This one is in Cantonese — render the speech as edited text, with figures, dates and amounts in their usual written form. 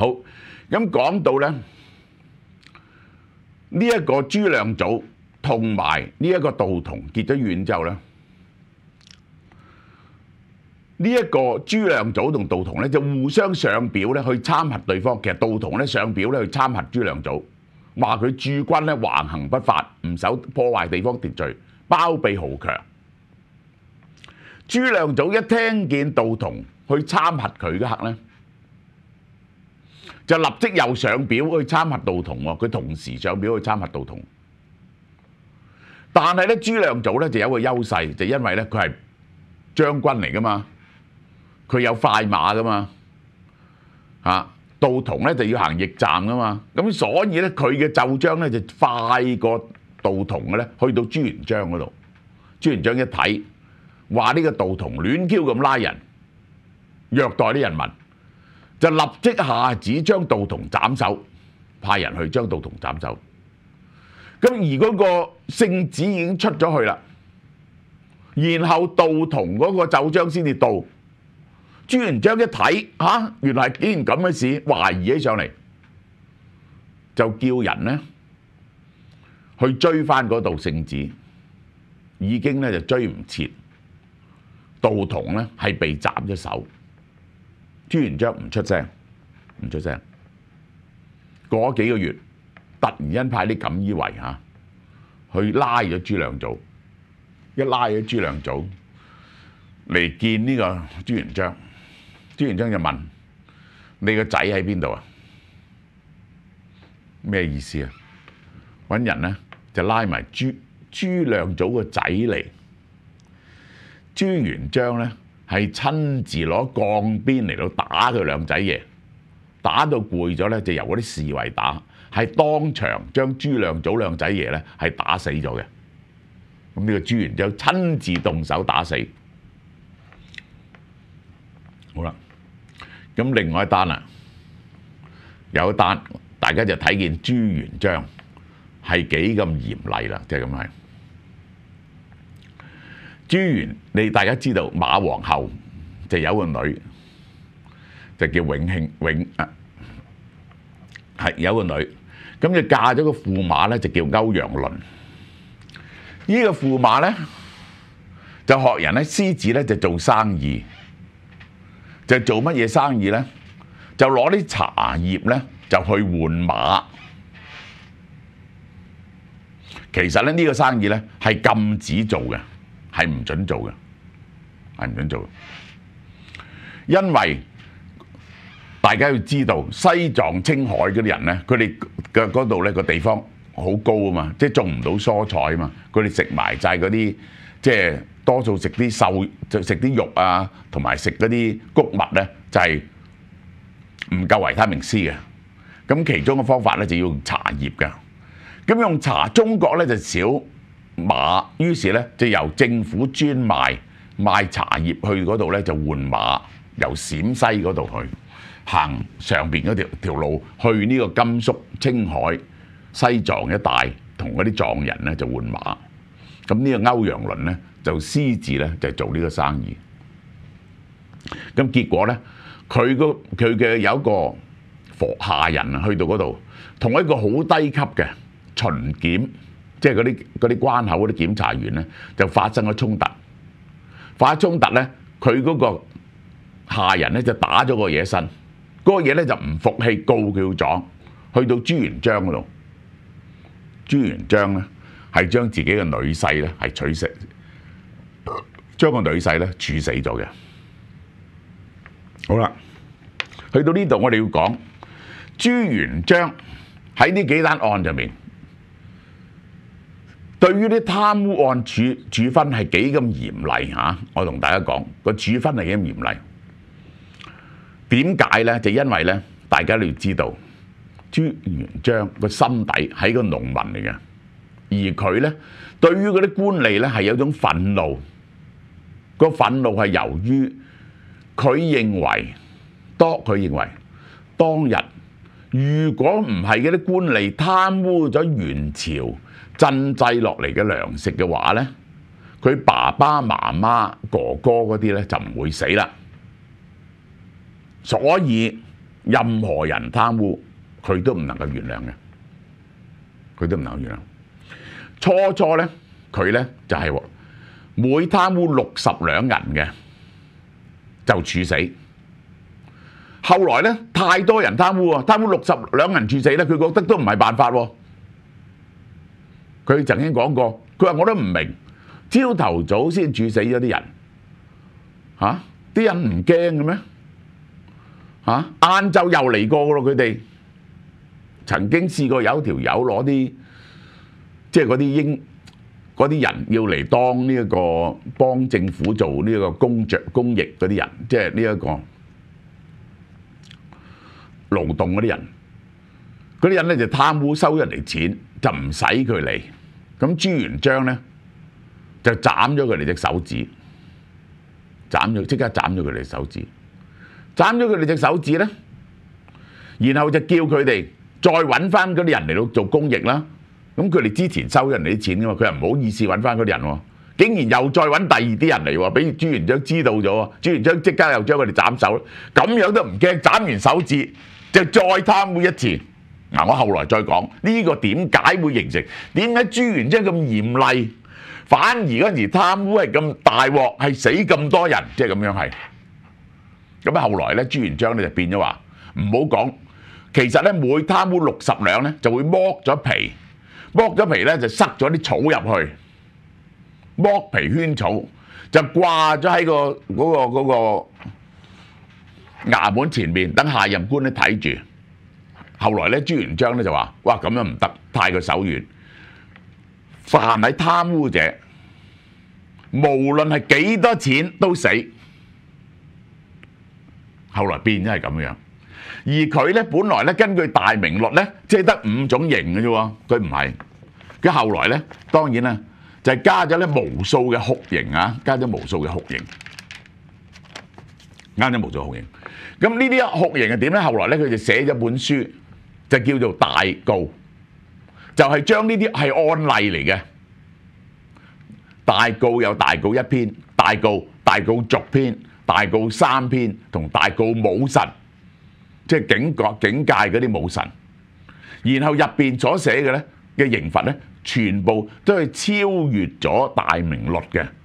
好，咁講到咧呢一個朱亮祖同埋呢一個杜同結咗怨之後咧，呢一個朱亮祖同杜同咧就互相上表咧去參核對方。其實杜同咧上表咧去參核朱亮祖，話佢駐軍咧橫行不法，唔守破壞地方秩序，包庇豪強。朱亮祖一聽見杜同去參核佢嗰刻咧，就立即又上表去參核杜同喎。佢同時上表去參核杜同，但係咧朱亮祖咧就有一個優勢，就因為咧佢係將軍嚟噶嘛，佢有快馬噶嘛，杜同咧就要行驛站噶嘛，咁所以咧佢嘅奏章咧就快過杜同嘅咧，去到朱元璋嗰度。朱元璋一睇，話呢個杜同亂 Q 咁拉人，虐待啲人民，就立即下旨將杜同斬首，派人去將杜同斬首。咁而嗰個聖旨已經出咗去啦，然後杜同嗰個奏章先至到。朱元璋一睇原來竟然咁嘅事，懷疑起上嚟，就叫人呢去追翻嗰道聖旨，已經咧就追唔切。杜同咧係被斬咗手，朱元璋唔出聲，唔出聲。過咗幾個月，突然間派啲錦衣衛去拉咗朱亮祖，一拉咗朱亮祖嚟見呢個朱元璋。朱元璋就問：你個仔喺邊度啊？咩意思啊？揾人呢就拉埋朱亮祖個仔嚟。朱元璋呢係親自攞鋼鞭嚟到打佢兩仔爺，打到攰咗呢，就由嗰啲侍衛打，係當場將朱亮祖兩仔爺呢係打死咗嘅。咁呢個朱元璋親自動手打死。好啦，咁另外一單啦，有一單大家就睇見朱元璋係幾咁嚴厲啦，即係咁係。你大家知道馬皇后就有個女，就叫有個女，咁就嫁咗個駙馬咧，就叫歐陽麟。呢個駙馬咧就學人咧獅子咧就做生意，就做乜嘢生意咧？就攞啲茶葉咧就去換馬。其實咧呢個生意咧係禁止做嘅，係唔準做嘅，係唔準做嘅。因為大家要知道，西藏、青海嗰啲人咧，佢哋嘅嗰度咧個地方好高啊嘛，即係種唔到蔬菜啊嘛，佢哋食埋晒嗰啲，即係多數食啲瘦，就食啲肉啊，同埋食嗰啲穀物咧，就係唔夠維他命 C 嘅。咁其中嘅方法咧就要用茶葉㗎。咁用茶，中國咧就少馬，於是咧就由政府專賣茶葉去嗰度咧就換馬，由陝西嗰度去行上邊嗰條路去呢個甘肅、青海、西藏一帶，同嗰啲藏人咧就換馬。咁呢個歐陽麟咧就私自咧就做呢個生意。咁結果咧，佢嘅有一個下人啊，去到嗰度同一個好低級嘅巡檢，即係嗰啲關口嗰啲檢查員咧，就發生咗衝突。發生衝突咧，佢嗰個下人咧就打咗個嘢身，嗰個嘢咧就唔服氣，告佢要狀，去到朱元璋嗰度。朱元璋咧係將自己嘅女婿咧係取死，將個女婿咧處死咗嘅。好啦，去到呢度我哋要講朱元璋喺呢幾單案入面，對於啲貪污案處分係幾咁嚴厲嚇？我同大家講個處分係幾咁嚴厲。點解呢？就因為呢，大家都要知道朱元璋個心底係個農民嚟嘅，而佢呢對於嗰啲官吏呢係有種憤怒。個憤怒係由於佢認為當日如果唔係嗰啲官吏貪污咗元朝賑濟落嚟嘅糧食嘅話呢，佢爸爸媽媽哥哥嗰啲呢就唔會死啦。所以任何人貪污，佢都唔能夠原諒嘅，佢都唔能夠原諒。初咧，佢咧就係每貪污60兩銀嘅就處死。後來咧，太多人貪污喎，貪污60兩銀處死咧，佢覺得都唔係辦法喎。佢曾經講過，佢話我都唔明，朝頭早先處死咗啲人，啲人唔驚嘅咩？晏晝又嚟過嘅咯，佢哋曾經試過有條友攞啲，即係嗰啲人要嚟當呢一個幫政府做呢一個公役嗰啲人，即係呢一個勞動嗰啲人咧就貪污收人哋錢，就唔使佢嚟。咁朱元璋咧就斬咗佢哋隻手指，即刻斬咗佢哋手指，斬咗佢哋隻手指咧，然後就叫佢哋再揾翻嗰啲人嚟到做公役啦。咁佢哋之前收人哋啲錢噶嘛，佢又唔好意思揾翻嗰啲人喎，竟然又再揾第二啲人嚟喎，俾朱元璋知道咗，朱元璋即刻又將佢哋斬手，咁樣都唔驚，斬完手指就再貪污一次。嗱，我後來再講呢個點解會形成？點解朱元璋咁嚴厲，反而嗰陣時貪污係咁大鑊，係死咁多人，即係咁樣係。咁啊，後來咧，朱元璋咧就變咗話唔好講，其實咧每貪污60兩咧就會剝咗皮，剝咗皮咧就塞咗啲草入去，剝皮圈草就掛咗喺嗰個衙門前面，等下任官咧睇住。後來咧，朱元璋咧就話：哇，咁樣唔得，太過手軟。凡係貪污者，無論係幾多錢都死。後來變咗係咁樣，而佢咧本來咧根據大明律咧，即係得5種刑嘅啫喎，佢唔係。佢後來咧，當然啦，就係加咗咧無數嘅酷刑啊，加咗無數嘅酷刑，加咗無數酷刑。咁呢啲酷刑係點咧？後來咧，佢就寫咗本書。就叫做大告，就係將呢啲係案例嚟嘅。大告有大告1篇、大告續篇、大告3篇同大告武神，即係警戒嗰啲武神。然後入邊所寫嘅咧嘅刑罰咧，全部都係超越咗大明律嘅。